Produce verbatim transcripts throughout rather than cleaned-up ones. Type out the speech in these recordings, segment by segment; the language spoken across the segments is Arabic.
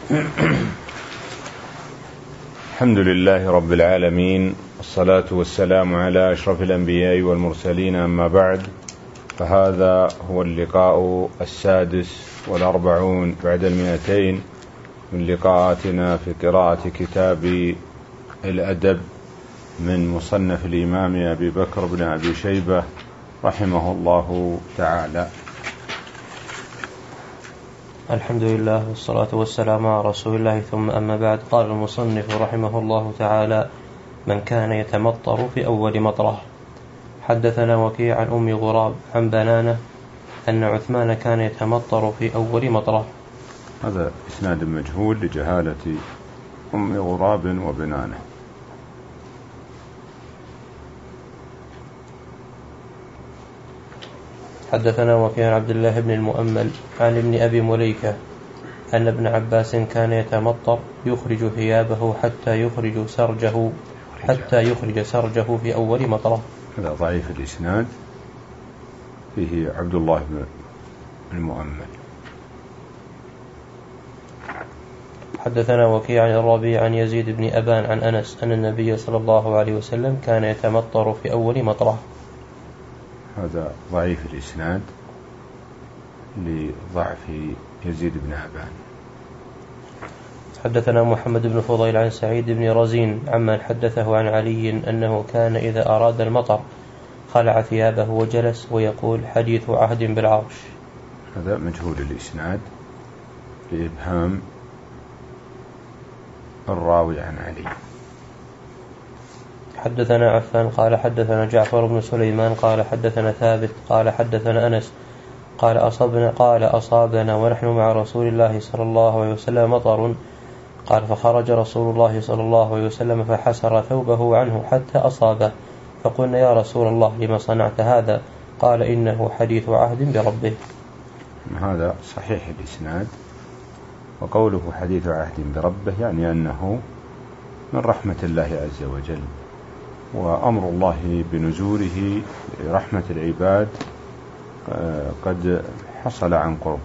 الحمد لله رب العالمين، والصلاة والسلام على أشرف الأنبياء والمرسلين، أما بعد، فهذا هو اللقاء السادس والأربعون بعد المئتين من لقاءاتنا في قراءة كتاب الأدب من مصنف الإمام أبي بكر بن أبي شيبة رحمه الله تعالى. الحمد لله والصلاة والسلام على رسول الله، ثم أما بعد. قال المصنف رحمه الله تعالى: من كان يتمطر في أول مطره. حدثنا وكيع عن أم غراب عن بنانة أن عثمان كان يتمطر في أول مطره. هذا إسناد مجهول لجهالة أم غراب وبنانة. حدثنا وكيع عبد الله بن المؤمل عن ابن أبي مليكة أن ابن عباس كان يتمطر يخرج ثيابه حتى يخرج سرجه حتى يخرج سرجه في أول مطره. هذا ضعيف الإسناد، فيه عبد الله بن المؤمل. حدثنا وكيع عن الربيع عن يزيد بن أبان عن أنس أن النبي صلى الله عليه وسلم كان يتمطر في أول مطره. هذا ضعيف الإسناد لضعف يزيد بن أبان. حدثنا محمد بن فضيل عن سعيد بن رزين عمن حدثه عن علي أنه كان إذا أراد المطر خلع ثيابه وجلس ويقول: حديث عهد بالعرش. هذا مجهول الإسناد لإبهام الراوي عن علي. حدثنا عفان قال حدثنا جعفر بن سليمان قال حدثنا ثابت قال حدثنا أنس قال أصابنا قال أصابنا ونحن مع رسول الله صلى الله عليه وسلم مطر. قال فخرج رسول الله صلى الله عليه وسلم فحسر ثوبه عنه حتى أصابه، فقلنا: يا رسول الله لما صنعت هذا؟ قال: إنه حديث عهد بربه. هذا صحيح الإسناد، وقوله حديث عهد بربه يعني أنه من رحمة الله عز وجل، وأمر الله بنزوله رحمة العباد قد حصل عن قرب.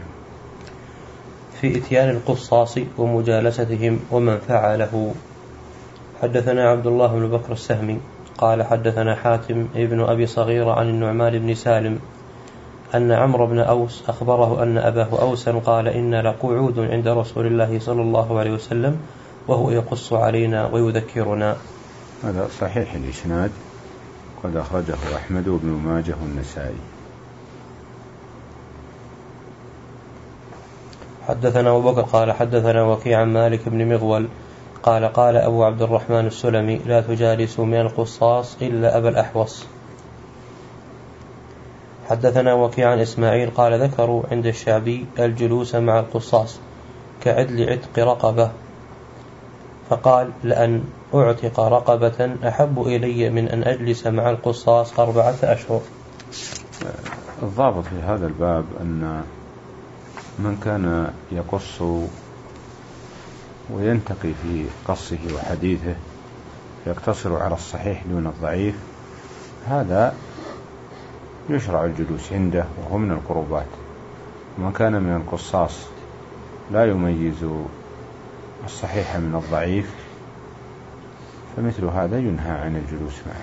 في إتيان القصاص ومجالستهم ومن فعله. حدثنا عبد الله بن بكر السهمي قال حدثنا حاتم ابن أبي صغير عن النعمان بن سالم أن عمرو بن أوس أخبره أن أباه أوسا قال: إن لقعود عند رسول الله صلى الله عليه وسلم وهو يقص علينا ويذكرنا. هذا صحيح الإسناد، قد أخرجه أحمد وابن ماجه والنسائي. حدثنا أبو بكر قال حدثنا وكيع عن مالك بن مغول قال قال أبو عبد الرحمن السلمي: لا تجالسوا من القصاص إلا أبا الأحوص. حدثنا وكيع عن إسماعيل قال ذكروا عند الشعبي الجلوس مع القصاص كعدل عتق رقبة، فقال: لأن أعتق رقبة أحب إلي من أن أجلس مع القصاص أربعة أشهر. الضابط في هذا الباب أن من كان يقص وينتقي في قصه وحديثه يقتصر على الصحيح دون الضعيف، هذا يشرع الجلوس عنده وهو من القربات. ومن كان من القصاص لا يميز الصحيح من الضعيف فمثل هذا ينهى عن الجلوس معه.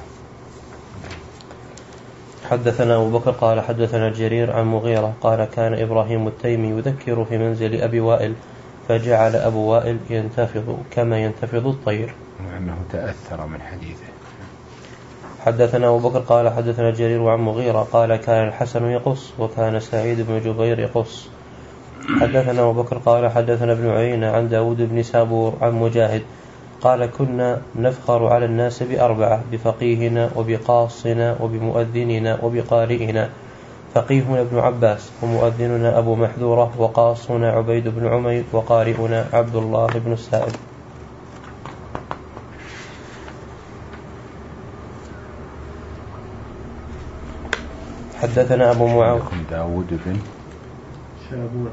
حدثنا أبو بكر قال حدثنا جرير عن مغيرة قال: كان إبراهيم التيمي يذكر في منزل أبي وائل، فجعل أبو وائل ينتفض كما ينتفض الطير، وأنه تأثر من حديثه. حدثنا أبو بكر قال حدثنا جرير عن مغيرة قال: كان الحسن يقص وكان سعيد بن جبير يقص. حدثنا أبو بكر قال حدثنا ابن عيينة عن داود بن سابور عن مجاهد قال: كنا نفخر على الناس بأربعة: بفقيهنا وبقاصنا وبمؤذننا وبقارئنا. فقيهنا ابن عباس، ومؤذننا أبو محذورة، وقاصنا عبيد بن عمير، وقارئنا عبد الله بن السائب. حدثنا أبو معاوية داود بن شابور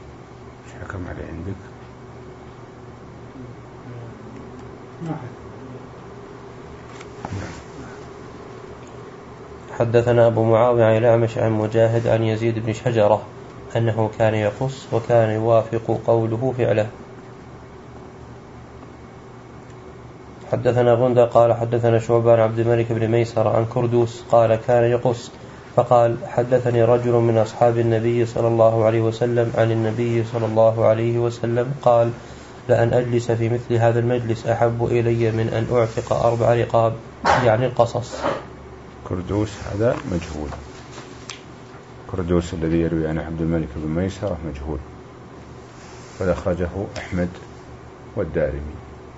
حكم عليه عندك؟ ما حكم حدثنا أبو معاوية عن الأعمش عن مجاهد عن يزيد بن شجرة أنه كان يقص وكان يوافق قوله فعله. حدثنا غندر قال حدثنا شعبة عن عبد الملك بن ميسر عن كردوس قال كان يقص فقال حدثني رجل من أصحاب النبي صلى الله عليه وسلم عن النبي صلى الله عليه وسلم قال لأن أجلس في مثل هذا المجلس أحب إلي من أن أعتق أربع رقاب، يعني القصص. كردوس هذا مجهول، كردوس الذي يروي عن عبد الملك بن ميسرة مجهول، قد أخرجه أحمد والدارمي.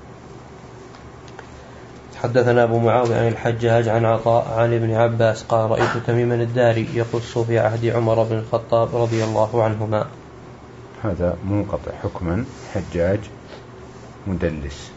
حدثنا أبو معاوية عن الحجاج عن عطاء عن ابن عباس قال رأيت تميما الداري يقص في عهد عمر بن الخطاب رضي الله عنهما. هذا منقطع حكما، حجاج مدلس.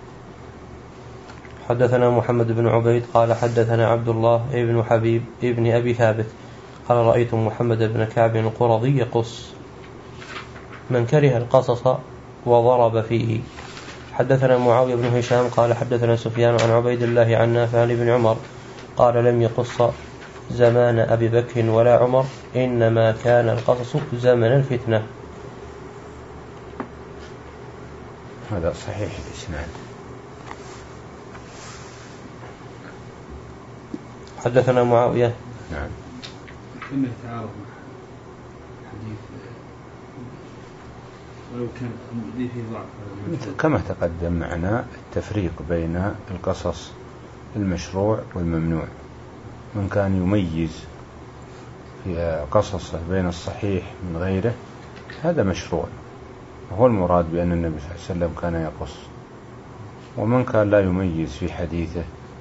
حدثنا محمد بن عبيد قال حدثنا عبد الله ابن حبيب ابن أبي ثابت قال رأيت محمد بن كعب القرظي يقص من كره القصص وضرب فيه. حدثنا معاوية بن هشام قال حدثنا سفيان عن عبيد الله عن نافع عن ابن عمر قال لم يقص زمان أبي بكر ولا عمر، إنما كان القصص زمن الفتنة. هذا صحيح الإسناد. حدثنا معاوية. نعم. كم يتعارض مع حديث ولو كان فيه ضعف كما تقدم معنا التفريق بين القصص المشروع والممنوع. من كان يميز في قصصه بين الصحيح من غيره هذا مشروع، وهو المراد بأن النبي صلى الله عليه وسلم كان يقص. ومن كان لا يميز في حديثه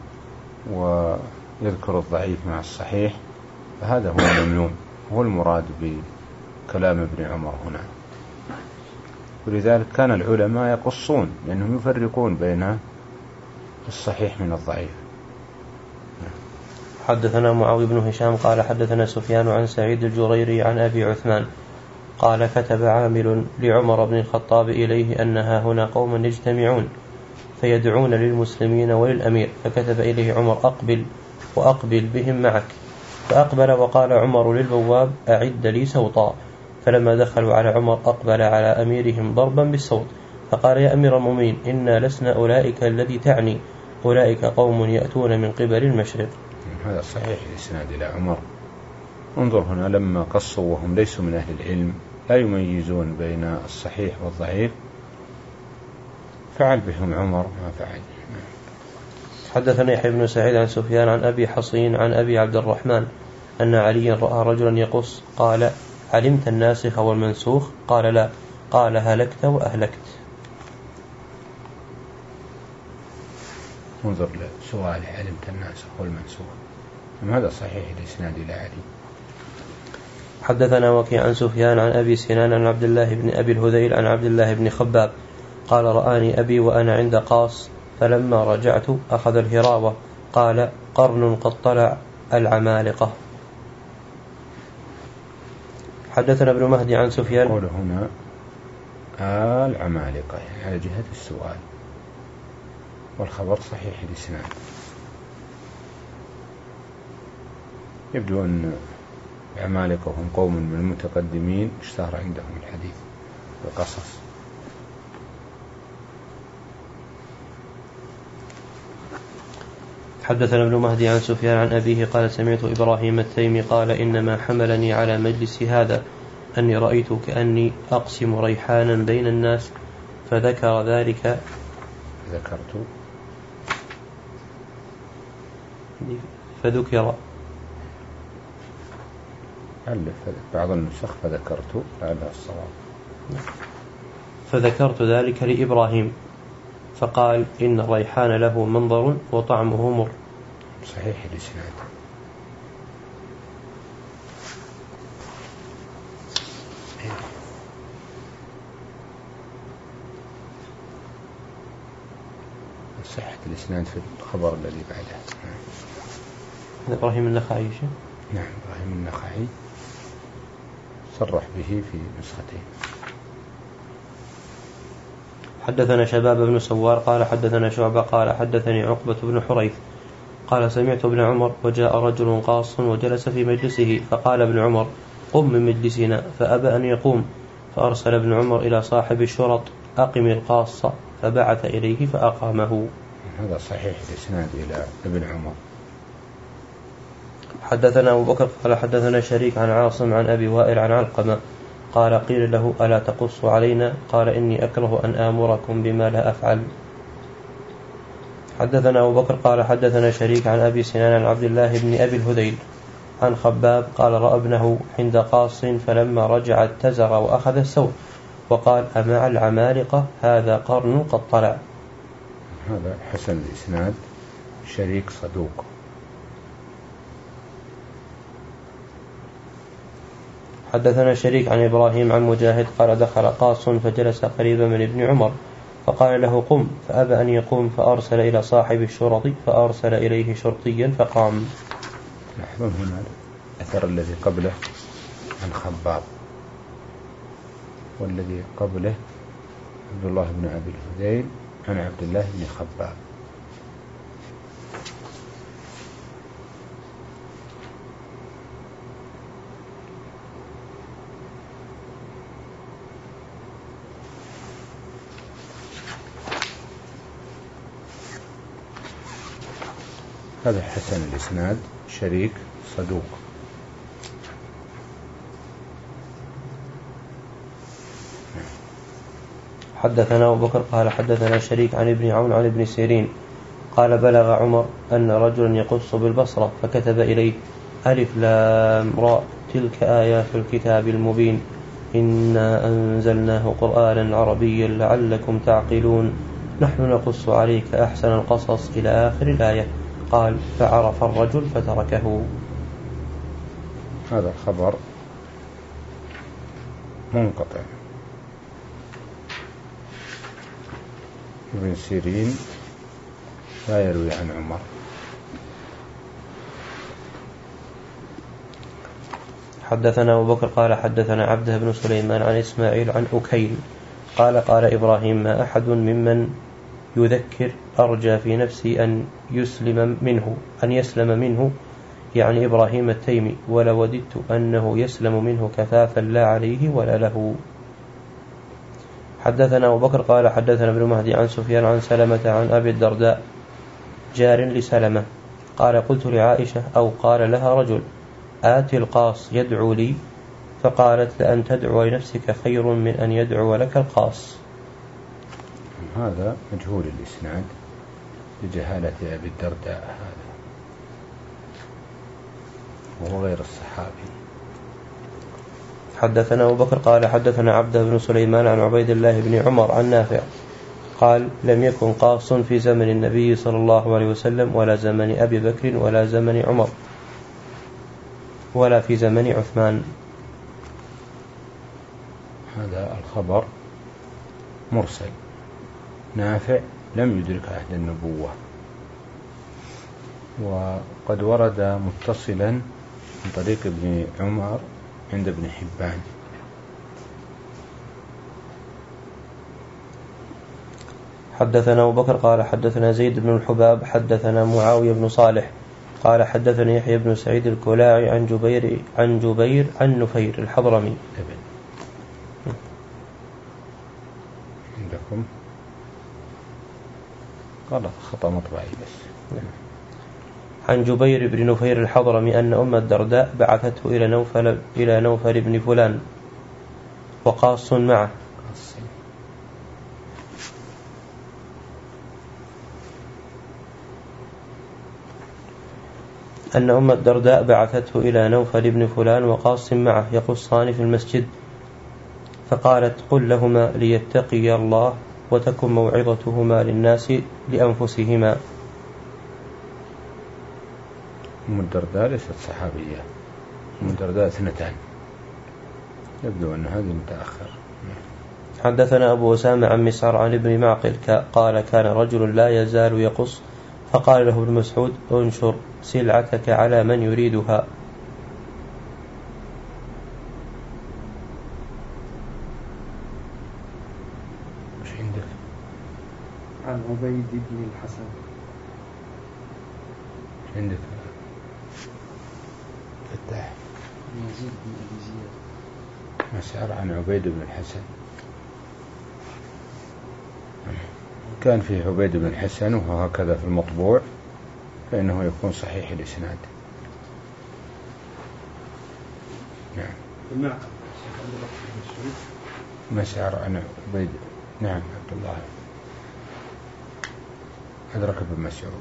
ويذكر الضعيف مع الصحيح فهذا هو الممنوع، وهو المراد بكلام ابن عمر هنا. ولذلك كان العلماء يقصون لأنهم يفرقون بين الصحيح من الضعيف. حدثنا معاوية بن هشام قال حدثنا سفيان عن سعيد الجريري عن أبي عثمان قال كتب عامل لعمر بن الخطاب إليه أنها هنا قوم يجتمعون فيدعون للمسلمين وللأمير، فكتب إليه عمر أقبل وأقبل بهم معك، فأقبل وقال عمر للبواب أعد لي سوطا، فلما دخلوا على عمر أقبل على أميرهم ضربا بالسوط فقال يا أمير المؤمنين إنا لسنا أولئك الذي تعني، أولئك قوم يأتون من قبل المشرق. هذا صحيح الإسناد إلى عمر. انظر هنا لما قصوا وهم ليسوا من أهل العلم لا يميزون بين الصحيح والضعيف فعل بهم عمر ما فعل. حدثنا يحيى بن سعيد عن سفيان عن أبي حصين عن أبي عبد الرحمن أن عليا رأى رجلا يقص قال علمت الناسخ والمنسوخ؟ قال لا، قال هلكت وأهلكت. انظر لسؤال علمت الناسخ والمنسوخ، هذا صحيح الإسناد إلى علي. حدثنا وكيع عن سفيان عن أبي سنان عن عبد الله بن أبي الهذيل عن عبد الله بن خباب قال رآني أبي وأنا عند قاص فلما رجعت أخذ الهراوة قال قرن قد طلع العمالقة. حدثنا ابن مهدي عن سفيان. قوله هنا العمالقة يعني على جهة السؤال، والخبر صحيح الإسناد. يبدو أن العمالقة هم قوم من المتقدمين اشتهر عندهم الحديث والقصص. حدثنا ابن مهدي عن سفيان عن أبيه قال سمعت إبراهيم التيمي قال إنما حملني على مجلس هذا أني رأيت كأني أقسم ريحانا بين الناس فذكر ذلك ذكرت فذكر ألف بعض النسخ فذكرت لعلها الصواب. فذكرت ذلك لإبراهيم فقال إن الريحان له منظر وطعمه مر. صحيح الإسناد. صحة الإسناد في الخبر الذي بعده. إبراهيم النخعي. نعم إبراهيم النخعي صرح به في نسختين. حدثنا شباب بن سوار قال حدثنا شعبة قال حدثني عقبة بن حريث قال سمعت ابن عمر وجاء رجل قاص وجلس في مجلسه فقال ابن عمر قم من مجلسنا فأبى أن يقوم فأرسل ابن عمر إلى صاحب الشرط أقم القاص فبعث إليه فأقامه. هذا صحيح الإسناد إلى ابن عمر. حدثنا أبو بكر قال حدثنا شريك عن عاصم عن أبي وائل عن علقمة قال قيل له ألا تقص علينا قال إني أكره أن آمركم بما لا أفعل. حدثنا أبو بكر قال حدثنا شريك عن أبي سنان عن عبد الله بن أبي الهذيل عن خباب قال رأى ابنه عند قاص فلما رجع اتزر وأخذ السوط وقال أمع العمالقة هذا قرن قد طلع. هذا حسن الإسناد شريك صدوق. حدثنا شريك عن إبراهيم عن مجاهد قال دخل قاص فجلس قريبا من ابن عمر فقال له قم فأبى أن يقوم فأرسل إلى صاحب الشرط فأرسل إليه شرطيا فقام. لاحظون هنا الأثر الذي قبله عن خباب والذي قبله عبد الله بن أبي الهذيل عن عبد الله بن خباب. هذا حسن الإسناد شريك صدوق. حدثنا أبو بكر قال حدثنا شريك عن ابن عون عن ابن سيرين قال بلغ عمر أن رجلا يقص بالبصرة فكتب إليه ألف لام راء تلك آيات الكتاب المبين إنا أنزلناه قرآنا عربيا لعلكم تعقلون نحن نقص عليك أحسن القصص إلى آخر الآية. قال فعرف الرجل فتركه. هذا خبر منقطع. ابن سيرين لا يروي عن عمر. حدثنا أبو بكر قال حدثنا عبده بن سليمان عن إسماعيل عن أكيل قال قال إبراهيم ما أحد ممن يذكر أرجى في نفسي أن يسلم منه أن يسلم منه يعني إبراهيم التيمي ولا وددت أنه يسلم منه كفافا لا عليه ولا له. حدثنا أبو بكر قال حدثنا ابن مهدي عن سفيان عن سلمة عن أبي الدرداء جار لسلمة قال قلت لعائشة أو قال لها رجل آت القاص يدعو لي فقالت لأن تدعو لنفسك خير من أن يدعو لك القاص. هذا مجهول الإسناد لجهالة أبي الدرداء هذا وهو غير الصحابي. حدثنا أبو بكر قال حدثنا عبده بن سليمان عن عبيد الله بن عمر عن نافع قال لم يكن قاص في زمن النبي صلى الله عليه وسلم ولا زمن أبي بكر ولا زمن عمر ولا في زمن عثمان. هذا الخبر مرسل. نافع لم يدرك عهد النبوة وقد ورد متصلا من طريق ابن عمر عند ابن حبان. حدثنا أبو بكر قال حدثنا زيد بن الحباب حدثنا معاوية بن صالح قال حدثني يحيى بن سعيد الكلاعي عن جبير عن جبير عن نفير الحضرمي. عندكم غلط خطأ مطبعي بس. عن جبير بن نفير الحضرمي أن أم الدرداء بعثته إلى نوفل إلى نوفل بن فلان وقاص معه أن أم الدرداء بعثته إلى نوفل بن فلان وقاص معه يقصان في المسجد فقالت قل لهما ليتقي الله وتكن موعظتهما للناس لأنفسهما. أم الدرداء ليست صحابية. أم الدرداء اثنتان يبدو أن هذه متأخر. حدثنا أبو أسامة عن مسعر عن ابن معقل قال كان رجل لا يزال يقص فقال له ابن مسعود انشر سلعتك على من يريدها. مش عندك؟ عن عبيد بن الحسن عندك فتاح يزيد بن أبي زياد مسعر عن عبيد بن الحسن. كان فيه عبيد بن الحسن وهكذا في المطبوع فإنه يكون صحيح الإسناد. نعم. المعقل مسعر عن عبيد. نعم عبد الله أدرك بن مسعود.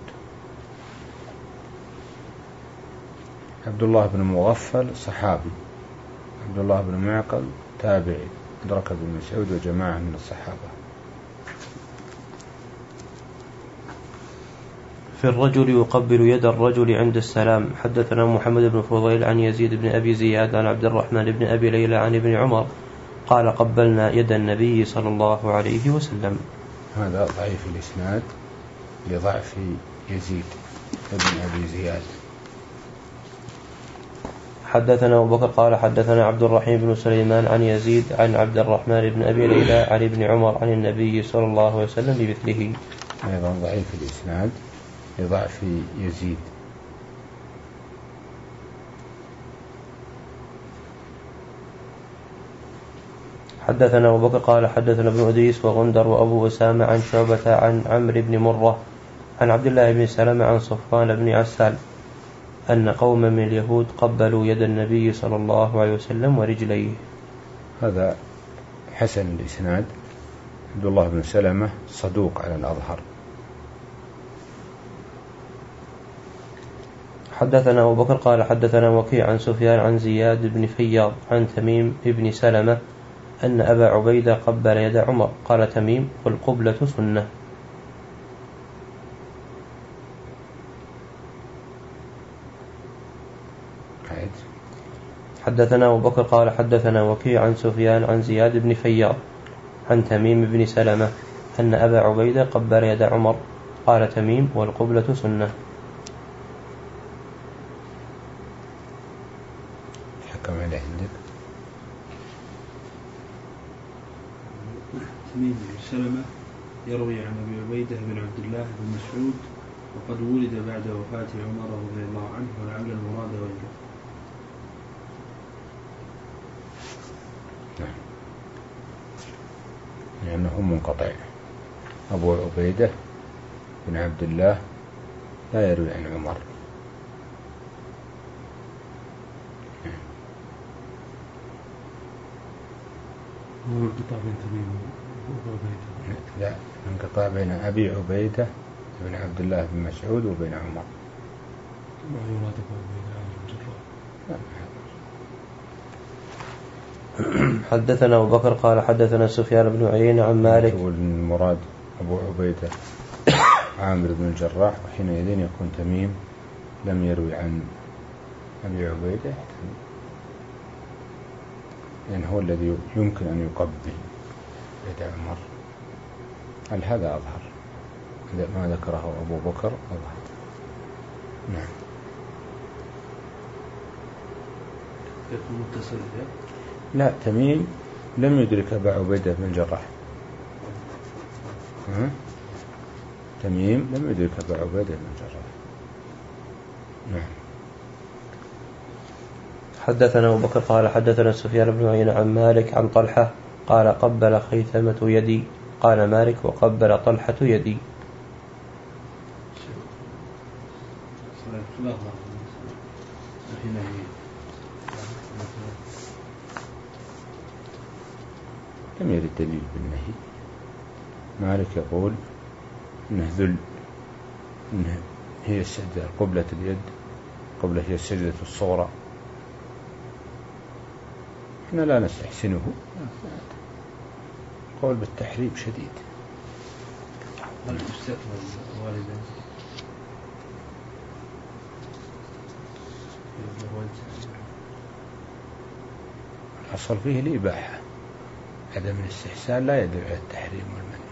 عبد الله بن مغفل صحابي. عبد الله بن معقل تابعي أدرك بن مسعود وجماعة من الصحابة. في الرجل يقبل يد الرجل عند السلام. حدثنا محمد بن فضيل عن يزيد بن أبي زياد عن عبد الرحمن بن أبي ليلى عن ابن عمر قال قبلنا يد النبي صلى الله عليه وسلم. هذا ضعيف الإسناد لضعف يزيد بن أبي زياد. حدثنا أبو بكر قال حدثنا عبد الرحيم بن سليمان عن يزيد عن عبد الرحمن بن أبي ليلى عن ابن عمر عن النبي صلى الله عليه وسلم بمثله. أيضا ضعيف الإسناد لضعف يزيد. حدثنا أبو بكر قال حدثنا ابن أديس وغندر وأبو أسامة عن شعبة عن عمرو بن مرة عن عبد الله بن سلمة عن صفوان بن عسال أن قوما من اليهود قبلوا يد النبي صلى الله عليه وسلم ورجليه. هذا حسن الإسناد. عبد الله بن سلمة صدوق على الأظهر. حدثنا أبو بكر قال حدثنا وكيع عن سفيان عن زياد بن فياض عن تميم بن سلمة أن أبا عبيدة قبل يد عمر. قال تميم والقبلة سنة. حدثنا أبو بكر قال حدثنا وكيع عن سفيان عن زياد بن فياض عن تميم بن سلمة أن أبا عبيدة قبل يد عمر. قال تميم والقبلة سنة. حكم عليه عندك تميم بن سلمة يروي عن أبي عبيدة بن عبد الله بن مسعود وقد ولد بعد وفاة عمر رضي الله عنه ولعل المراد غيره. لأنه منقطع. أبو عبيدة بن عبد الله لا يروي عن عمر. انقطاع بين تميم وأبو عبيدة. لا انقطاع بين أبي عبيدة بن عبد الله بن مسعود وبين عمر. ما يراد أبو عبيدة عن حدثنا أبو بكر قال حدثنا سفيان بن عيينة عن مالك. المراد أبو عبيدة عامر بن الجراح وحينئذ يكون تميم لم يروي عن أبي عبيدة لأن هو الذي يمكن أن يقبل يد عمر. هل هذا أظهر؟ ما ذكره أبو بكر أظهر. نعم. يكون متصل. لا تميم لم يدرك أبا عبيدة بن الجراح. تميم لم يدرك أبا عبيدة بن الجراح. نعم. حدثنا أبو بكر قال حدثنا سفيان بن عيينة عن مالك عن طلحة قال قبل خيثمة يدي. قال مالك وقبل طلحة يدي. لم يرد دليل بالنهي. مالك يقول إنه ذل، إنه هي السجدة قبلة اليد، قبلة هي السجدة الصغرى. إحنا لا نستحسنه، قول بالتحريم شديد. هل تستقبل والدا؟ الأصل فيه الإباحة، عدم الاستحسان لا يدل على التحريم والمنع.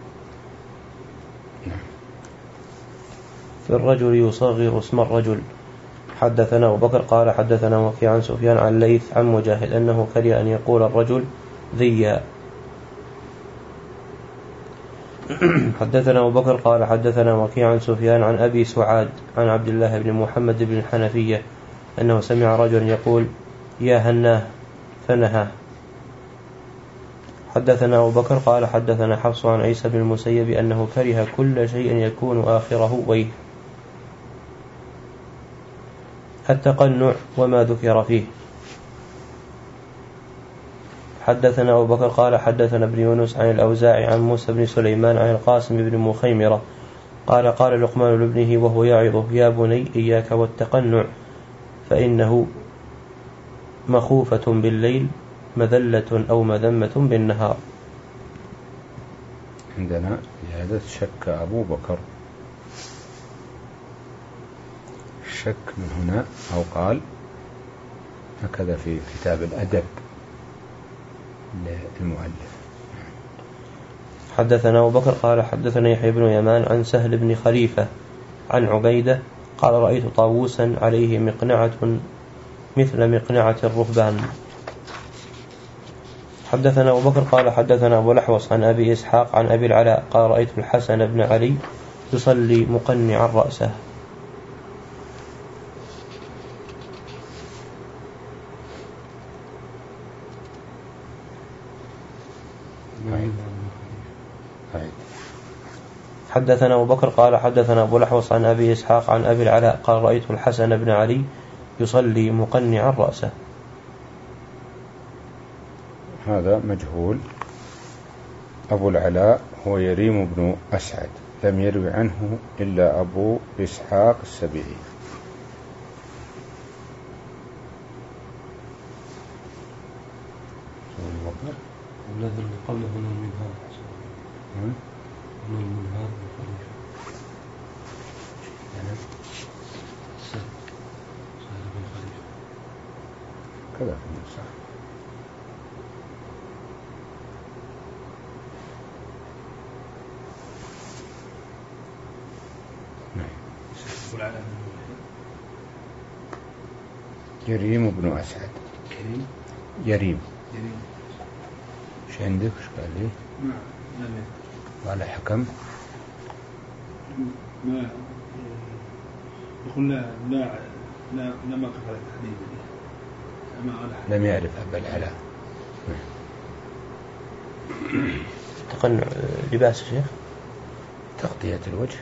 نعم. في الرجل يصغر اسم الرجل. حدثنا أبو بكر قال حدثنا وكيع عن سفيان عن ليث عن مجاهد أنه كره أن يقول الرجل ذي. حدثنا أبو بكر قال حدثنا وكيع عن سفيان عن أبي سعاد عن عبد الله بن محمد بن الحنفية أنه سمع رجلا يقول يا هناه فنهاه. حدثنا أبو بكر قال حدثنا حفص عن عيسى بن المسيب أنه كره كل شيء يكون آخره ويه التقنع وما ذكر فيه. حدثنا أبو بكر قال حدثنا ابن يونس عن الأوزاعي عن موسى بن سليمان عن القاسم بن مخيمرة قال قال لقمان لابنه وهو يعظه يا بني إياك والتقنع فإنه مخوفة بالليل مذلة أو مذمة بالنهار. عندنا زيادة شك أبو بكر، الشك من هنا أو قال هكذا في كتاب الأدب للمؤلف. حدثنا أبو بكر قال حدثنا يحيى بن يمان عن سهل بن خليفة عن عبيدة قال رأيت طاووسا عليه مقنعة مثل مقنعة الرهبان. حدثنا أبو بكر قال حدثنا أبو الأحوص عن أبي إسحاق عن أبي العلاء قال رأيت الحسن بن علي يصلي مقنعا رأسه. حدثنا أبو بكر قال حدثنا أبو الأحوص عن أبي إسحاق عن أبي العلاء قال رأيت الحسن بن علي يصلي مقنعا رأسه. هذا مجهول. أبو العلاء هو يريم بن أسعد، لم يروي عنه إلا أبو إسحاق السبيعي. الذي قبله من المنهار من المنهار كذا في النسخ. يريم بن أسعد. كريم يريم يريم ايش عندك؟ ايش قال لي؟ ما قال حكم ما يقول لا لا لا لم أقف على التحديد لم يعرف أبا العلاء. تقنع لباس الشيخ تغطية الوجه.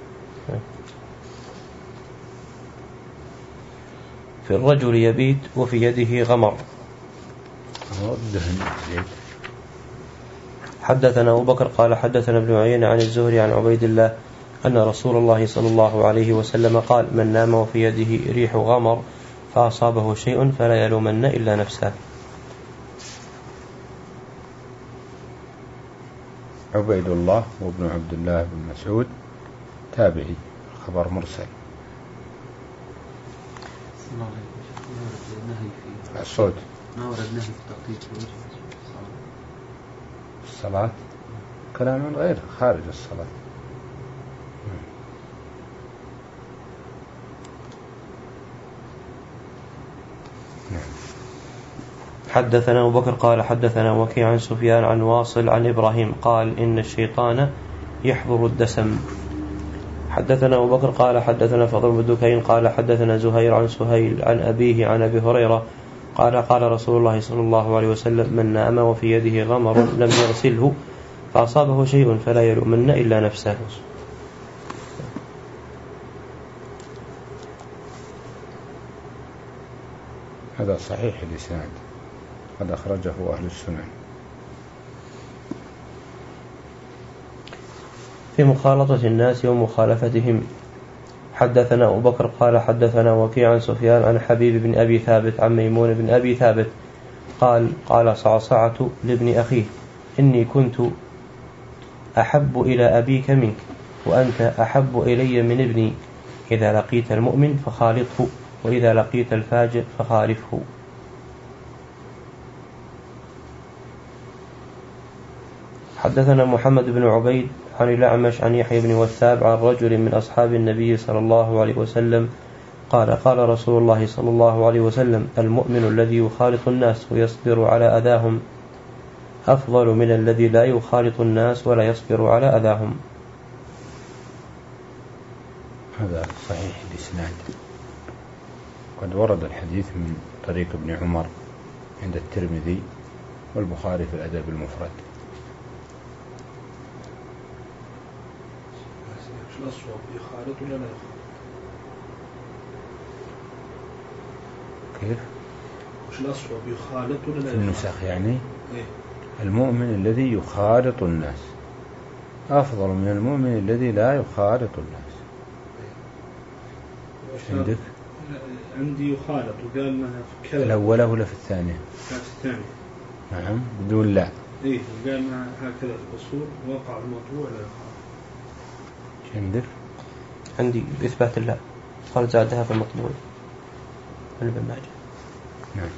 في الرجل يبيت وفي يده غمر. حدثنا أبو بكر قال حدثنا ابن عيينة عن الزهري عن عبيد الله أن رسول الله صلى الله عليه وسلم قال من نام وفي يده ريح غمر فأصابه شيء فلا يلومن إلا نفسه. عبيد الله وابن عبد الله بن مسعود تابعي، خبر مرسل. الصوت ما ورد نهي في تغطية الوجه الصلاة، كلام غير خارج الصلاة. حدثنا أبو بكر قال حدثنا وكيع عن سفيان عن واصل عن إبراهيم قال إن الشيطان يحضر الدسم. حدثنا أبو بكر قال حدثنا فضل بن دكين قال حدثنا زهير عن سهيل عن أبيه عن أبي هريرة قال قال رسول الله صلى الله عليه وسلم من نام وفي يده غمر لم يغسله فأصابه شيء فلا يلومن إلا نفسه. هذا صحيح الإسناد، قد أخرجه أهل السنن. في مخالطة الناس ومخالفتهم. حدثنا أبو بكر قال حدثنا وكيع عن سفيان عن حبيب بن أبي ثابت عن ميمون بن أبي ثابت قال قال صعصعة لابن أخيه إني كنت أحب إلى أبيك منك وأنت أحب إلي من ابني، إذا لقيت المؤمن فخالطه وإذا لقيت الفاجر فخالفه. حدثنا محمد بن عبيد عن الأعمش عن يحيى بن وثاب عن رجل من أصحاب النبي صلى الله عليه وسلم قال قال رسول الله صلى الله عليه وسلم المؤمن الذي يخالط الناس ويصبر على أذاهم أفضل من الذي لا يخالط الناس ولا يصبر على أذاهم. هذا صحيح الإسناد. قد ورد الحديث من طريق ابن عمر عند الترمذي والبخاري في الأدب المفرد. الأصوب يخالط ولا لا يخالط؟ كيف؟ وش الأصوب يخالط ولا لا يخالط؟ في النسخ يعني إيه؟ المؤمن الذي يخالط الناس أفضل من المؤمن الذي لا يخالط الناس. إيه؟ عندك؟ عندي يخالط وقال انها في كذا. الأولى ولا في الثانية؟ في الثانية. نعم بدون لا. إيه وقال انها هكذا في الأصول وقع المطبوع لا يخالط. عندك؟ عندي بإثبات الله قال زادها في المطبوع من ابن ماجه. نعم.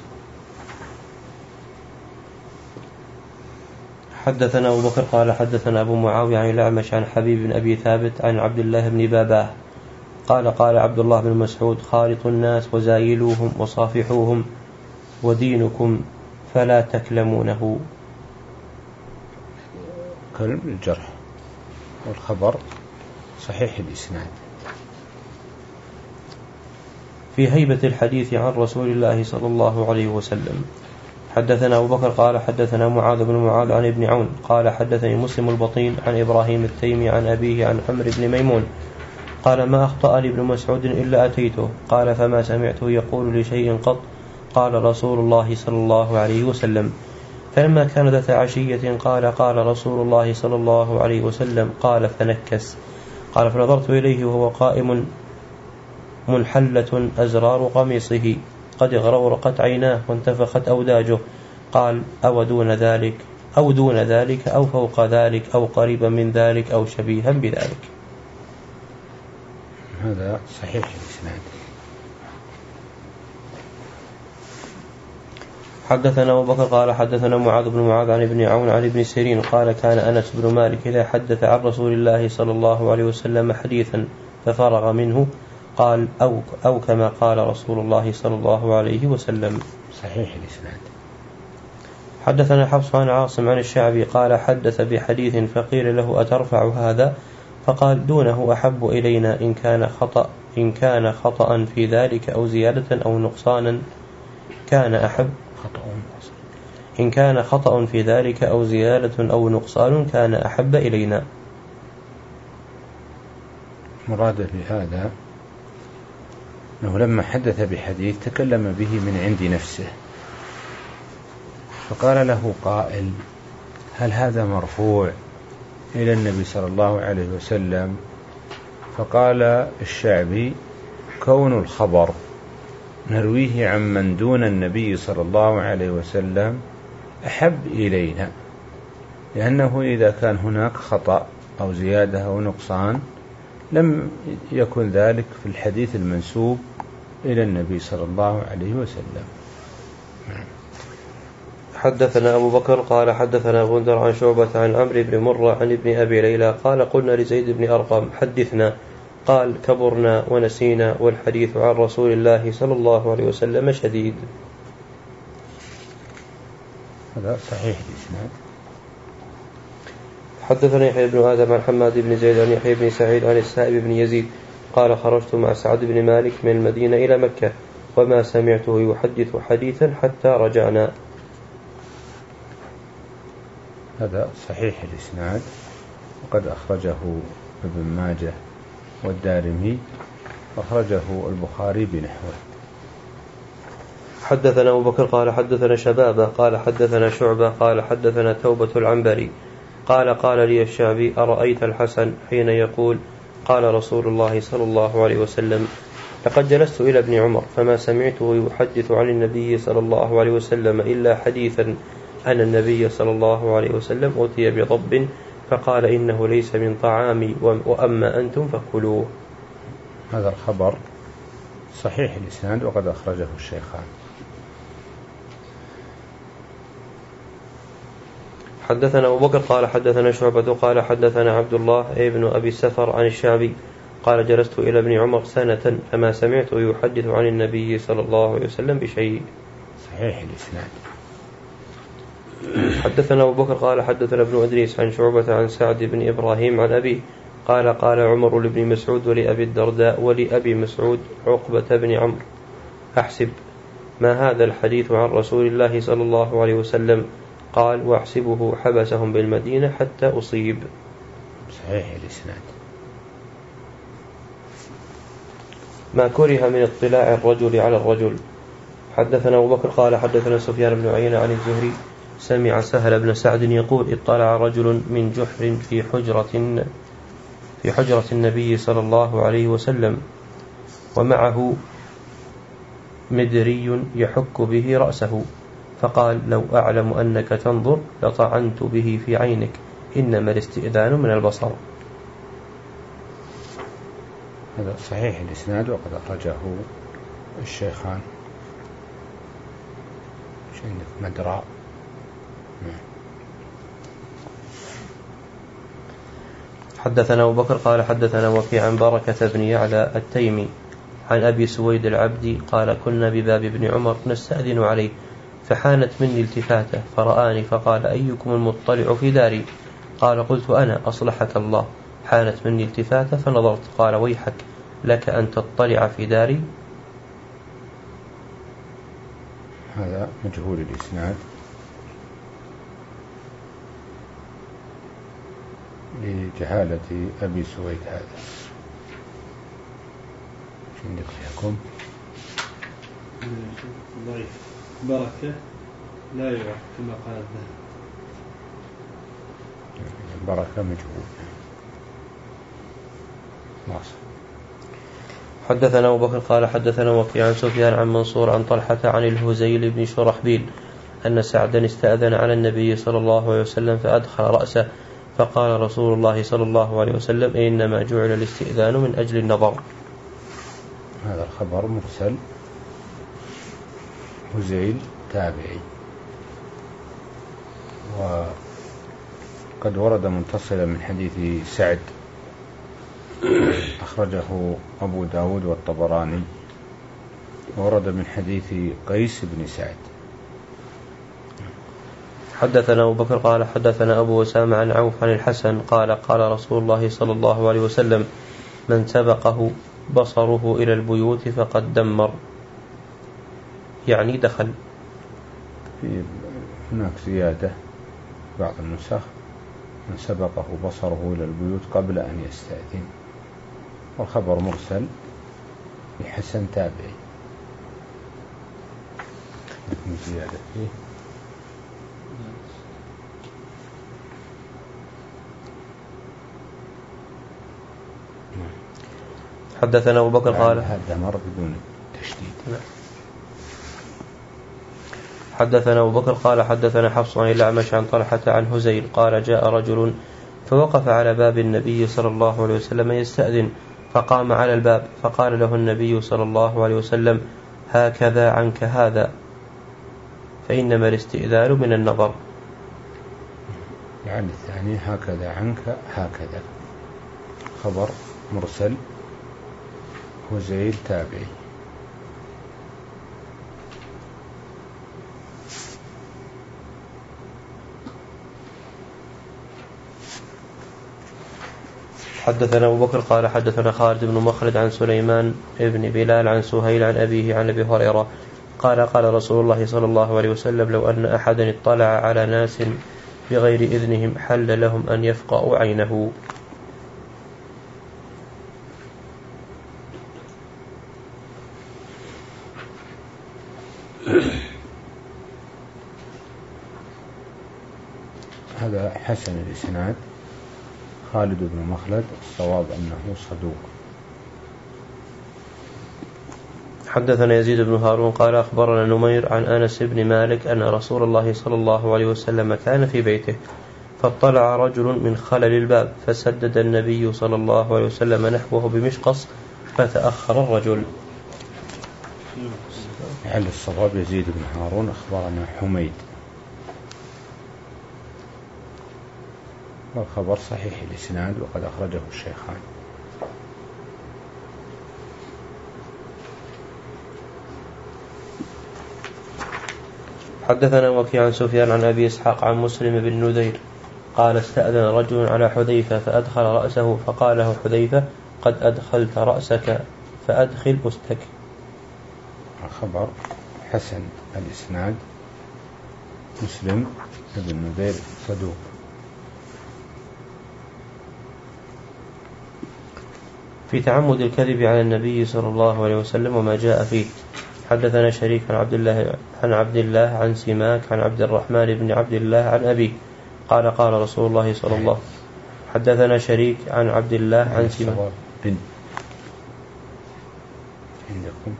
حدثنا أبو بكر قال حدثنا أبو معاوية عن الأعمش عن حبيب بن أبي ثابت عن عبد الله بن باباه قال قال عبد الله بن مسعود خالط الناس وزايلوهم وصافحوهم ودينكم فلا تكلمونه. كلم الجرح والخبر صحيح الإسناد. في هيبة الحديث عن رسول الله صلى الله عليه وسلم. حدثنا أبو بكر قال حدثنا معاذ بن معاذ عن ابن عون قال حدثني مسلم البطين عن إبراهيم التيمي عن أبيه عن عمرو بن ميمون قال ما أخطأ لي ابن مسعود إلا أتيته قال فما سمعته يقول لشيء قط قال رسول الله صلى الله عليه وسلم. فلما كان ذات عشية قال قال رسول الله صلى الله عليه وسلم قال فنكس قال فنظرت إليه وهو قائم منحلة أزرار قميصه قد اغرورقت عيناه وانتفخت أوداجه قال أو دون ذلك أو دون ذلك أو فوق ذلك أو قريبا من ذلك أو شبيها بذلك. هذا صحيح الإسناد. حدثنا أبو بكر قال حدثنا معاذ بن معاذ عن ابن عون عن ابن سيرين قال كان أنس بن مالك إذا حدث عن رسول الله صلى الله عليه وسلم حديثا ففرغ منه قال أو, أو كما قال رسول الله صلى الله عليه وسلم. صحيح الإسناد. حدثنا حفص عن عاصم عن الشعبي قال حدث بحديث فقيل له أترفع هذا فقال دونه أحب إلينا إن كان خطأ إن كان خطأ في ذلك أو زيادة أو نقصانا كان أحب خطأ إن كان خطأ في ذلك أو زيادة أو نقصان كان أحب إلينا. مراد بهذا أنه لما حدث بحديث تكلم به من عند نفسه فقال له قائل هل هذا مرفوع إلى النبي صلى الله عليه وسلم؟ فقال الشعبي كون الخبر نرويه عن من دون النبي صلى الله عليه وسلم أحب إلينا لأنه إذا كان هناك خطأ أو زيادة أو نقصان لم يكن ذلك في الحديث المنسوب إلى النبي صلى الله عليه وسلم. حدثنا أبو بكر قال حدثنا غندر عن شعبة عن عمرو بن مرة عن ابن أبي ليلى قال قلنا لزيد بن أرقم حدثنا قال كبرنا ونسينا والحديث عن رسول الله صلى الله عليه وسلم شديد. هذا صحيح الإسناد. حدثنا يحيى بن آدم عن حماد بن زيد عن يحيى بن سعيد عن السائب بن يزيد قال خرجت مع سعد بن مالك من المدينة إلى مكة وما سمعته يحدث حديثا حتى رجعنا. هذا صحيح الإسناد وقد أخرجه ابن ماجه والدارمي أخرجه البخاري بنحوه. حدثنا أبو بكر قال حدثنا شبابة قال حدثنا شعبة قال حدثنا توبة العنبري قال قال لي الشعبي أرأيت الحسن حين يقول قال رسول الله صلى الله عليه وسلم لقد جلست إلى ابن عمر فما سمعته يحدث عن النبي صلى الله عليه وسلم إلا حديثا أن النبي صلى الله عليه وسلم أتي بضب فقال إنه ليس من طعامي وأما أنتم فكلوه. هذا الخبر صحيح الإسناد وقد أخرجه الشيخان. حدثنا أبو بكر قال حدثنا شعبة قال حدثنا عبد الله ابن أبي السفر عن الشعبي قال جلست إلى ابن عمر سنة فما سمعته يحدث عن النبي صلى الله عليه وسلم بشيء. صحيح الإسناد. حدثنا أبو بكر قال حدثنا ابن أدريس عن شعبة عن سعد بن إبراهيم عن أبيه قال قال عمر لابن مسعود ولأبي الدرداء ولأبي مسعود عقبة بن عمرو أحسب ما هذا الحديث عن رسول الله صلى الله عليه وسلم؟ قال وأحسبه حبسهم بالمدينة حتى أصيب. صحيح الإسناد. ما كره من اطلاع الرجل على الرجل. حدثنا أبو بكر قال حدثنا سفيان بن عيينة عن الزهري سمع سهل بن سعد يقول اطلع رجل من جحر في حجرة في حجرة النبي صلى الله عليه وسلم ومعه مدري يحك به رأسه فقال لو أعلم أنك تنظر لطعنت به في عينك إنما الاستئذان من البصر. هذا صحيح الإسناد وقد أخرجه الشيخان. ايش عندك؟ مدراء. حدثنا أبو بكر قال حدثنا وكيع عن بركة بن يعلى التيمي عن أبي سويد العبدي قال كنا بباب ابن عمر نستأذن عليه فحانت مني التفاتة فرآني فقال أيكم المطلع في داري؟ قال قلت أنا أصلحك الله. حانت مني التفاتة فنظرت قال ويحك لك أن تطلع في داري. هذا مجهول الإسناد لجهالة أبي سويد. هذا شو عندك فيكم؟ ضعيف. بركة لا يعرف كما قال الذهبي. بركة مجهول. واصل. حدثنا أبو بكر قال حدثنا وكيع عن سفيان عن منصور عن طلحة عن الهزيل بن شرحبيل أن سعدا استأذن على النبي صلى الله عليه وسلم فأدخل رأسه فقال رسول الله صلى الله عليه وسلم إنما جعل الاستئذان من أجل النظر. هذا الخبر مرسل. هزيل تابعي وقد ورد متصلا من حديث سعد أخرجه أبو داود والطبراني ورد من حديث قيس بن سعد. حدثنا أبو بكر قال حدثنا أبو أسامة عن عوف عن الحسن قال قال رسول الله صلى الله عليه وسلم من سبقه بصره إلى البيوت فقد دمر يعني دخل. في هناك زيادة بعض النسخ من سبقه بصره إلى البيوت قبل أن يستأذن والخبر مرسل لحسن تابعي. لكن زيادة فيه. حدثنا أبو بكر قال هذا مر بدون تشديد. حدثنا أبو بكر قال حدثنا حفص عن الأعمش عن طلحة عن هزيل قال جاء رجل فوقف على باب النبي صلى الله عليه وسلم يستأذن فقام على الباب فقال له النبي صلى الله عليه وسلم هكذا عنك هذا فإنما الاستئذان من النظر. يعني الثاني هكذا عنك هكذا خبر مرسل هزيل تابعي. حدثنا أبو بكر قال حدثنا خالد بن مخلد عن سليمان بن بلال عن سهيل عن أبيه عن أبي هريرة قال قال رسول الله صلى الله عليه وسلم لو أن أحدا اطلع على ناس بغير إذنهم حل لهم أن يفقأوا عينه. هذا حسن الإسناد. خالد بن مخلد الصواب أنه صدوق. حدثنا يزيد بن هارون قال أخبرنا نمير عن أنس بن مالك أن رسول الله صلى الله عليه وسلم كان في بيته فاطلع رجل من خلل الباب فسدد النبي صلى الله عليه وسلم نحوه بمشقص فتأخر الرجل. هل الصواب يزيد بن هارون أخبرنا حميد والخبر صحيح الإسناد وقد أخرجه الشيخان. حدثنا وكيع عن سفيان عن أبي إسحاق عن مسلم بن نذير قال استأذن رجل على حذيفة فأدخل رأسه فقال له حذيفة قد أدخلت رأسك فأدخل أستك. خبر حسن الإسناد، مسلم بن نذير صدوق. في تعمد الكذب على النبي صلى الله عليه وسلم وما جاء فيه. حدثنا شريك عن عبد الله عن عبد الله عن سماك عن عبد الرحمن بن عبد الله عن أبيه قال قال رسول الله صلى الله عليه وسلم. حدثنا شريك عن عبد الله عن سماك بن عندكم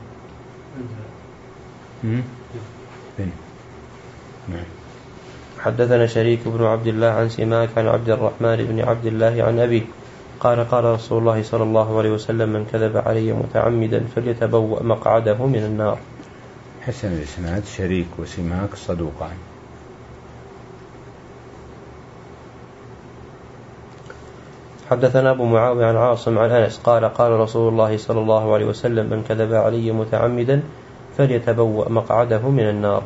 بن نعم. حدثنا شريك بن عبد الله عن سماك عن عبد الرحمن بن عبد الله عن أبيه قال قال رسول الله صلى الله عليه وسلم من كذب علي متعمدا فليتبوأ مقعده من النار. حسن الإسناد، شريك وسماك صدوقان. حدثنا أبو معاوية عن عاصم عن أنس قال قال رسول الله صلى الله عليه وسلم من كذب علي متعمدا فليتبوأ مقعده من النار.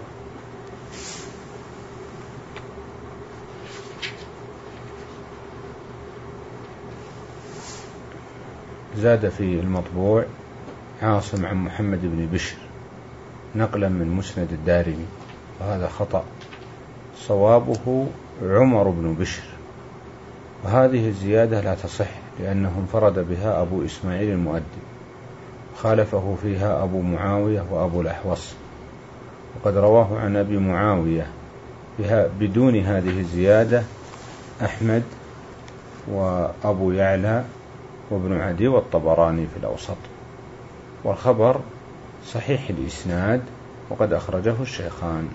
زاد في المطبوع عاصم عن محمد بن بشر نقلا من مسند الدارمي، وهذا خطأ، صوابه عمر بن بشر، وهذه الزيادة لا تصح لأنه انفرد بها أبو إسماعيل المؤدب، خالفه فيها أبو معاوية وأبو الأحوص، وقد رواه عن أبي معاوية بها بدون هذه الزيادة أحمد وأبو يعلى وابن عدي والطبراني في الأوسط، والخبر صحيح الإسناد وقد أخرجه الشيخان.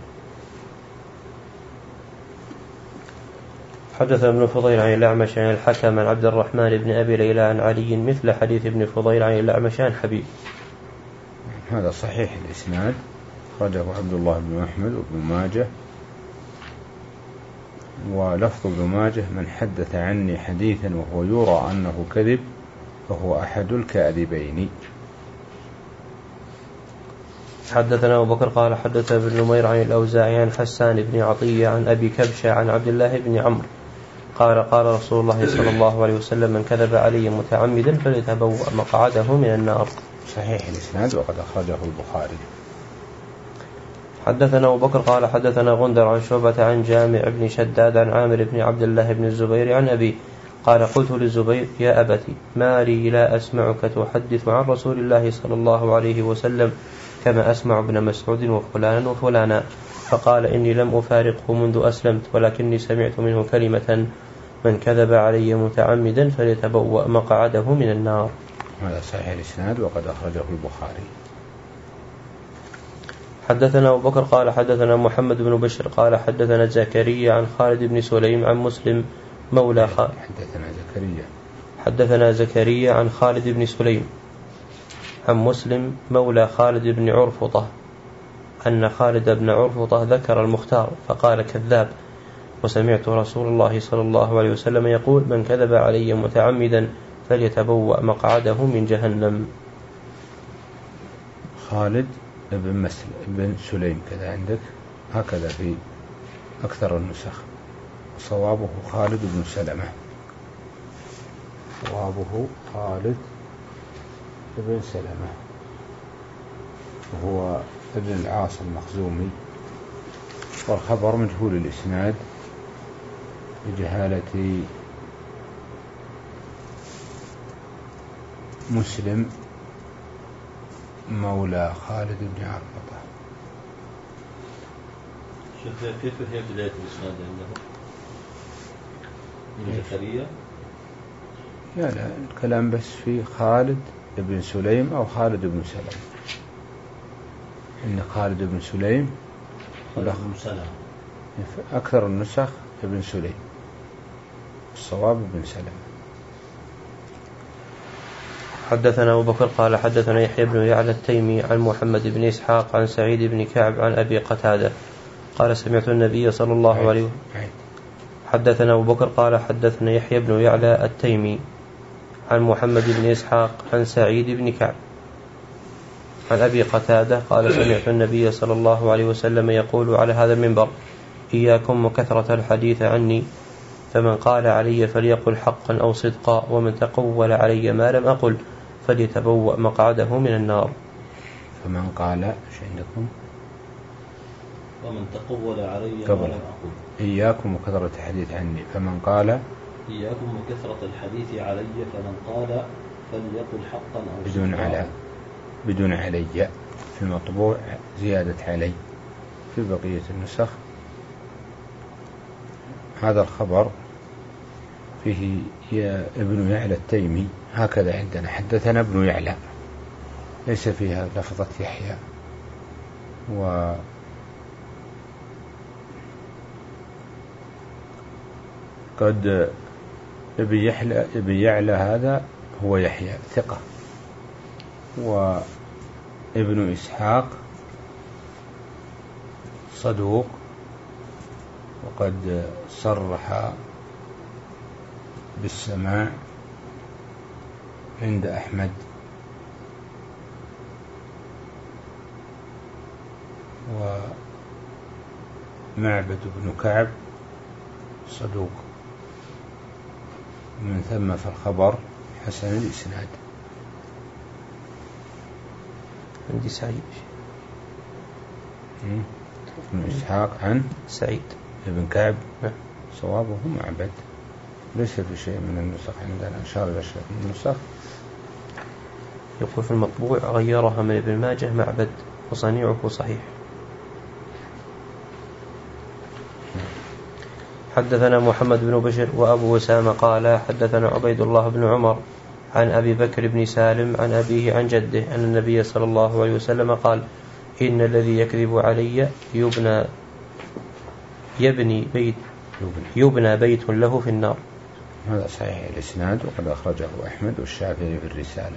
حدث ابن فضيل عن الأعمش عن الحكم عن عبد الرحمن بن أبي ليلى عن علي مثل حديث ابن فضيل عن الأعمش عن حبيب. هذا صحيح الإسناد، أخرجه عبد الله بن أحمد وابن ماجه، ولفظ ابن ماجه من حدث عني حديثا وهو يرى أنه كذب فهو أحد الكاذبين. حدثنا أبو بكر قال حدث ابن نمير عن الأوزاعي عن حسان بن عطية عن أبي كبشة عن عبد الله بن عمرو قال قال رسول الله صلى الله عليه وسلم من كذب علي متعمدا فليتبوأ مقعده من النار. صحيح الإسناد وقد أخرجه البخاري. حدثنا أبو بكر قال حدثنا غندر عن شعبة عن جامع بن شداد عن عامر بن عبد الله بن الزبير عن أبي قال قلت للزبير يا أبتي ما لي لا أسمعك تحدث عن رسول الله صلى الله عليه وسلم كما أسمع ابن مسعود وفلانا وفلانا، فقال إني لم أفارقه منذ أسلمت ولكني سمعت منه كلمة من كذب علي متعمدا فليتبوأ مقعده من النار. هذا صحيح الإسناد وقد أخرجه البخاري. حدثنا أبو بكر قال حدثنا محمد بن بشر قال حدثنا زكريا عن خالد بن سليم عن مسلم مولى خالد. حدثنا زكريا حدثنا زكريا عن خالد بن سليم عن مسلم مولى خالد بن عرفطة أن خالد بن عرفطة ذكر المختار فقال كذاب، وسمعت رسول الله صلى الله عليه وسلم يقول من كذب علي متعمدا فليتبوأ مقعده من جهنم. خالد بن مسلم بن سليم كذا عندك، هكذا في أكثر النسخ، صوابه خالد بن سلمة، صوابه خالد بن سلمة وهو ابن العاص المخزومي، والخبر مجهول الإسناد بجهالة مسلم مولى خالد بن عرفطة. كيف هي بداية الإسناد عنده؟ من زكريا؟ لا لا الكلام بس في خالد بن سليم أو خالد بن سلمة، إن خالد بن سليم خالد بن سلمة أكثر النسخ ابن سليم، الصواب بن سلمة. حدثنا أبو بكر قال حدثنا يحيى بن يعلى التيمي عن محمد بن إسحاق عن سعيد بن كعب عن أبي قتادة قال سمعت النبي صلى الله عليه وسلم. حدثنا أبو بكر قال حدثنا يحيى بن يعلى التيمي عن محمد بن إسحاق عن سعيد بن كعب عن أبي قتادة قال سمعت النبي صلى الله عليه وسلم يقول على هذا المنبر: إياكم وكثرة الحديث عني، فمن قال علي فليقل حقا أو صدقا، ومن تقول علي ما لم أقل فليتبوأ مقعده من النار. فمن قال ايش عندكم؟ ومن تقول علي ما قبل. لم أقل. إياكم وكثرة الحديث عني، فمن قال إياكم وكثرة الحديث علي، فمن قال فليقل حقا أو صدقا. بدون على بدون علي في المطبوع زيادة علي. في بقية النسخ هذا الخبر فيه يا ابن يعلى التيمي، هكذا عندنا: حدثنا ابن يعلى، ليس فيها لفظة يحيى. و قد ابن يعلى ابن يعلى هذا هو يحيى ثقة، وابن إسحاق صدوق، وقد صرح بالسماع عند أحمد. ومعبد بن كعب صدوق، من ثم فالخبر حسن الإسناد. عندي سعيد ابن إسحاق عن سعيد ابن كعب، نعم. صوابه معبد، ليس في شيء من النسخ عندنا أشار إلى شيء من النسخ. يقول في المطبوع: غيرها من ابن ماجه معبد، وصنيعه صحيح. حدثنا محمد بن بشر وأبو أسامة قال حدثنا عبيد الله بن عمر عن أبي بكر بن سالم عن أبيه عن جده أن النبي صلى الله عليه وسلم قال: إن الذي يكذب علي يبنى يبني بيت يبنى بيت له في النار. هذا صحيح الإسناد، وقد أخرجه أحمد والشافعي في الرسالة.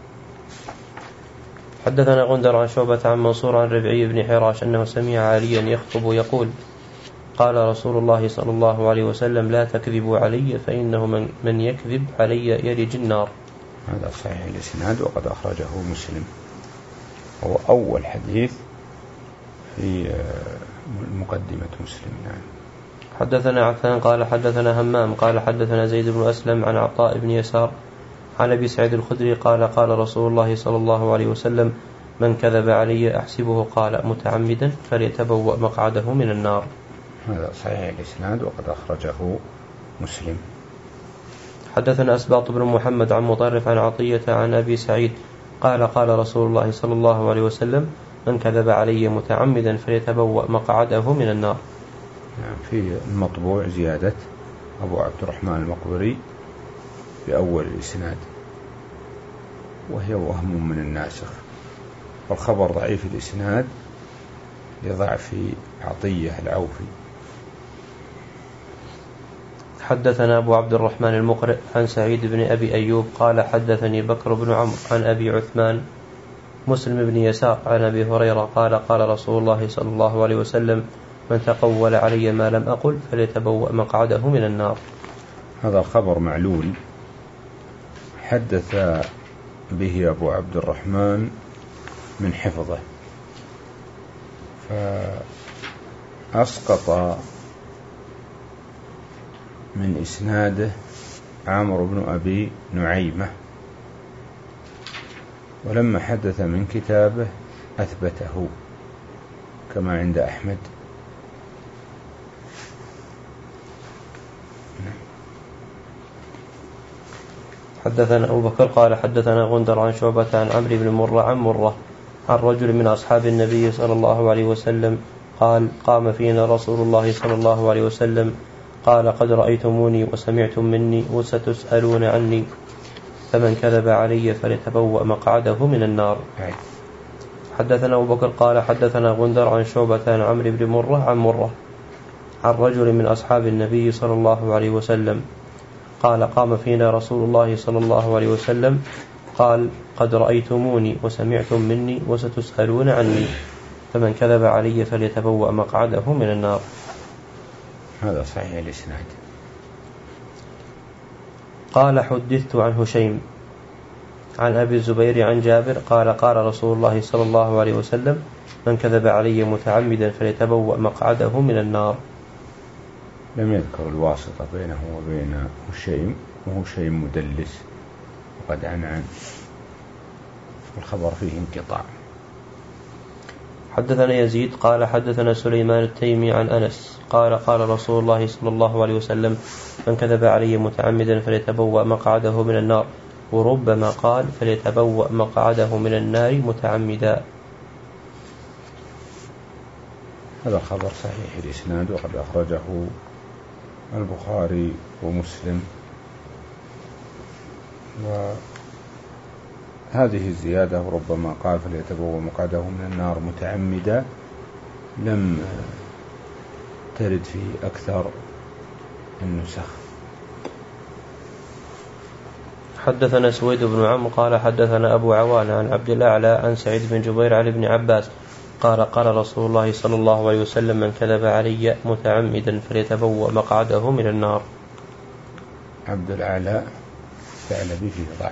حدثنا غندر عن شعبة عن منصور عن ربعي بن حراش أنه سمع عليا يخطب يقول: قال رسول الله صلى الله عليه وسلم: لا تكذبوا علي فإنه من, من يكذب علي يلج النار. هذا صحيح الإسناد، وقد أخرجه مسلم، هو أول حديث في مقدمة مسلم. نعم. حدثنا عفان قال حدثنا همام قال حدثنا زيد بن أسلم عن عطاء بن يسار عن أبي سعيد الخدري قال: قال رسول الله صلى الله عليه وسلم: من كذب علي أحسبه قال متعمدا فليتبوأ مقعده من النار. هذا صحيح الإسناد، وقد أخرجه مسلم. حدثنا أسباط بن محمد عن مطرف عن عطية عن أبي سعيد قال: قال رسول الله صلى الله عليه وسلم: من كذب علي متعمدا فليتبوأ مقعده من النار. في المطبوع زيادة أبو عبد الرحمن المقبري بأول الإسناد، وهي وهم من الناسخ، والخبر ضعيف الإسناد لضعف عطية العوفي. حدثنا أبو عبد الرحمن المقرئ عن سعيد بن أبي أيوب قال: حدثني بكر بن عمرو عن أبي عثمان مسلم بن يسار عن أبي هريرة قال: قال رسول الله صلى الله عليه وسلم: من تقول علي ما لم أقل فليتبوأ مقعده من النار. هذا الخبر معلول، حدث به أبو عبد الرحمن من حفظه، فأسقط من إسناده عمرو بن أبي نعيمة، ولما حدث من كتابه أثبته كما عند أحمد. حدثنا أبو بكر قال حدثنا غندر عن شعبة عن عمرو بن مرة عن مرة عن رجل من أصحاب النبي صلى الله عليه وسلم قال: قام فينا رسول الله صلى الله عليه وسلم قال: قد رأيتموني وسمعتم مني وستسألون عني، فمن كذب علي فليتبوأ مقعده من النار. حدثنا أبو بكر قال حدثنا غندر عن شعبة عن عمرو بن مرة عن مرة عن رجل من أصحاب النبي صلى الله عليه وسلم قال: قام فينا رسول الله صلى الله عليه وسلم قال: قد رأيتموني وسمعتم مني وستسألون عني، فمن كذب علي فليتبوأ مقعده من النار. هذا صحيح الإسناد. قال: حدثت عن هشيم عن أبي الزبير عن جابر قال قال رسول الله صلى الله عليه وسلم من كذب علي متعمدا فليتبوأ مقعده من النار. لم يذكر الواسطة بينه وبين هشيم، وهو شيء مدلس وقد عنعن، الخبر فيه انقطاع. حدثنا يزيد قال حدثنا سليمان التيمي عن أنس قال قال رسول الله صلى الله عليه وسلم من كذب علي متعمدا فليتبوأ مقعده من النار، وربما قال فليتبوأ مقعده من النار متعمدا. هذا خبر صحيح الإسناد وقد أخرجه البخاري ومسلم، وهذه الزيادة ربما قال فليتبوأ مقعده من النار متعمدا لم ترد في أكثر النسخ. حدثنا سويد بن عمرو قال حدثنا أبو عوان عن عبد الأعلى عن سعيد بن جبير عن ابن عباس قال قال رسول الله صلى الله عليه وسلم من كذب علي متعمدا فليتبوأ مقعده من النار. عبد الأعلى ثعلبي فيه ضعف،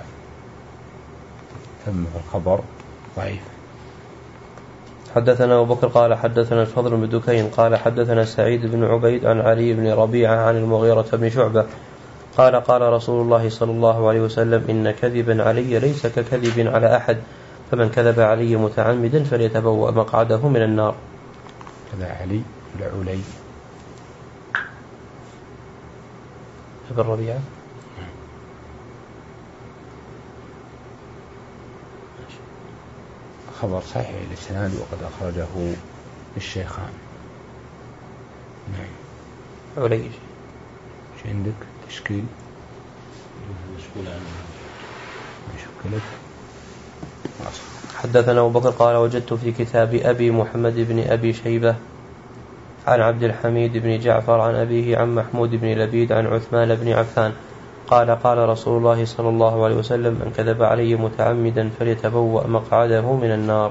ثم الخبر ضعيف. حدثنا أبو بكر قال حدثنا الفضل بن دكين قال حدثنا سعيد بن عبيد عن علي بن ربيعة عن المغيرة بن شعبة قال قال رسول الله صلى الله عليه وسلم إن كذبا علي ليس ككذب على أحد، فمن كذب علي متعمدا فليتبوأ مقعده من النار. هذا علي ولا علي؟ ابن ربيعة. خبر صحيح الإسناد وقد أخرجه الشيخان. نعم. علي ايش عندك تشكيل؟ مشكلة مشكلة. حدثنا أبو بكر قال وجدت في كتاب أبي محمد بن أبي شيبة عن عبد الحميد بن جعفر عن أبيه عن محمود بن لبيد عن عثمان بن عفان قال قال رسول الله صلى الله عليه وسلم من كذب علي متعمدا فليتبوأ مقعده من النار.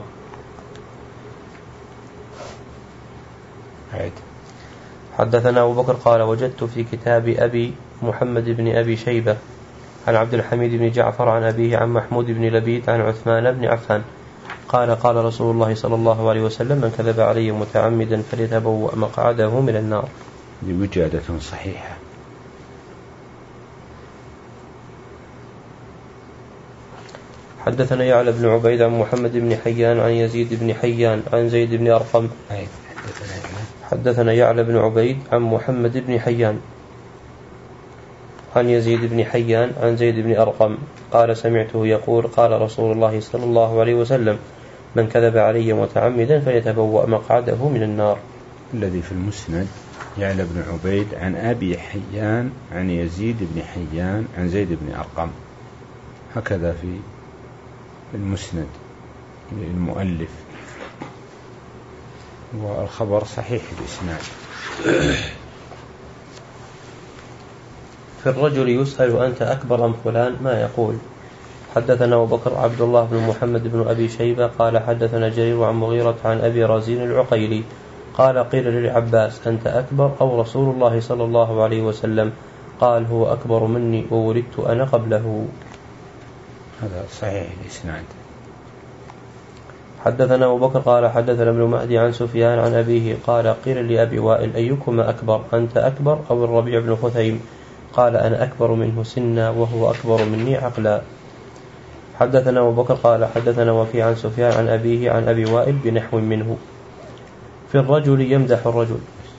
عيد. حدثنا أبو بكر قال وجدت في كتاب أبي محمد بن أبي شيبة عن عبد الحميد بن جعفر عن أبيه عن محمود بن لبيد عن عثمان بن عفان قال قال رسول الله صلى الله عليه وسلم من كذب علي متعمدا فليتبوأ مقعده من النار. بوجادة صحيحة. حدثنا يعلى بن عبيد عن محمد بن حيان عن يزيد بن حيان عن زيد بن أرقم. حدثنا يعلى بن عبيد عن محمد بن حيان عن يزيد بن حيان عن زيد بن أرقم قال سمعته يقول قال رسول الله صلى الله عليه وسلم من كذب علي متعمدا فليتبوأ مقعده من النار. الذي في المسند يعلى بن عبيد عن أبي حيان عن يزيد بن حيان عن زيد بن أرقم، هكذا في المسند للمؤلف، والخبر صحيح الإسناد. في الرجل يسأل أنت أكبر أم فلان ما يقول. حدثنا أبو بكر عبد الله بن محمد بن أبي شيبة قال حدثنا جرير عن مغيرة عن أبي رزين العقيلي قال قيل للعباس أنت أكبر أو رسول الله صلى الله عليه وسلم؟ قال هو أكبر مني وولدت أنا قبله. هذا صحيح الإسناد. حدثنا أبو بكر قال حدثنا ابن مهدي عن سفيان عن أبيه قال قيل لأبي وائل أيكما أكبر أنت أكبر أو الربيع بن خثيم؟ قال أنا أكبر منه سنا وهو أكبر مني عقلا. حدثنا أبو بكر قال حدثنا وكيع عن سفيان عن أبيه عن أبي وائل بنحو منه. في الرجل يمدح الرجل.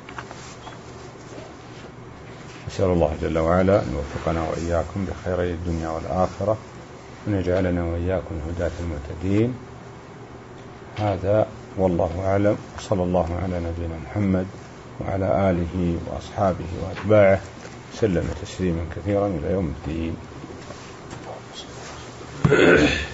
أسأل الله جل وعلا أن يوفقنا وإياكم بخيري الدنيا والآخرة وأن يجعلنا وإياكم هداة المهتدين. هذا والله أعلم، صلى الله على نبينا محمد وعلى آله وأصحابه وأتباعه سلم تسليما كثيرا إلى يوم الدين.